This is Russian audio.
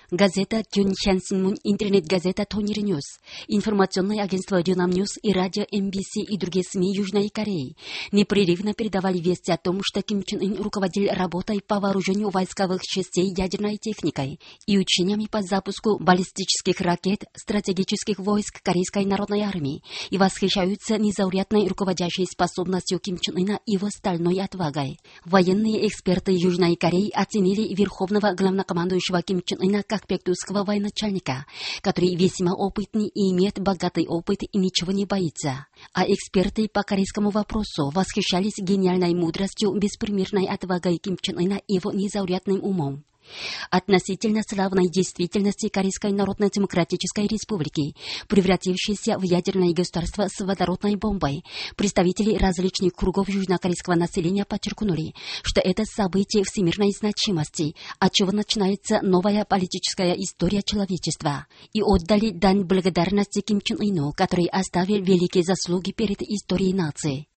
Газета Кёнхян Синмун, интернет-газета Тонир Ньюс, информационное агентство Дюнам Ньюс и радио МБС и другие СМИ Южной Кореи непрерывно передавали вести о том, что Ким Чен Ын руководил работой по вооружению войсковых частей ядерной техникой и учениями по запуску баллистических ракет стратегических войск Корейской народной армии и восхищаются незаурядной руководящей способностью Ким Чен Ына и его стальной отвагой. Военные эксперты Южной Кореи оценили верховного главнокомандующего Ким Чен Ына как пектусского военачальника, который весьма опытный и имеет богатый опыт и ничего не боится. А эксперты по корейскому вопросу восхищались гениальной мудростью, беспримерной отвагой Ким Чен Ына и его незаурядным умом. Относительно славной действительности Корейской Народно-Демократической Республики, превратившейся в ядерное государство с водородной бомбой, представители различных кругов южнокорейского населения подчеркнули, что это событие всемирной значимости, от чего начинается новая политическая история человечества, и отдали дань благодарности Ким Чен Ыну, который оставил великие заслуги перед историей нации.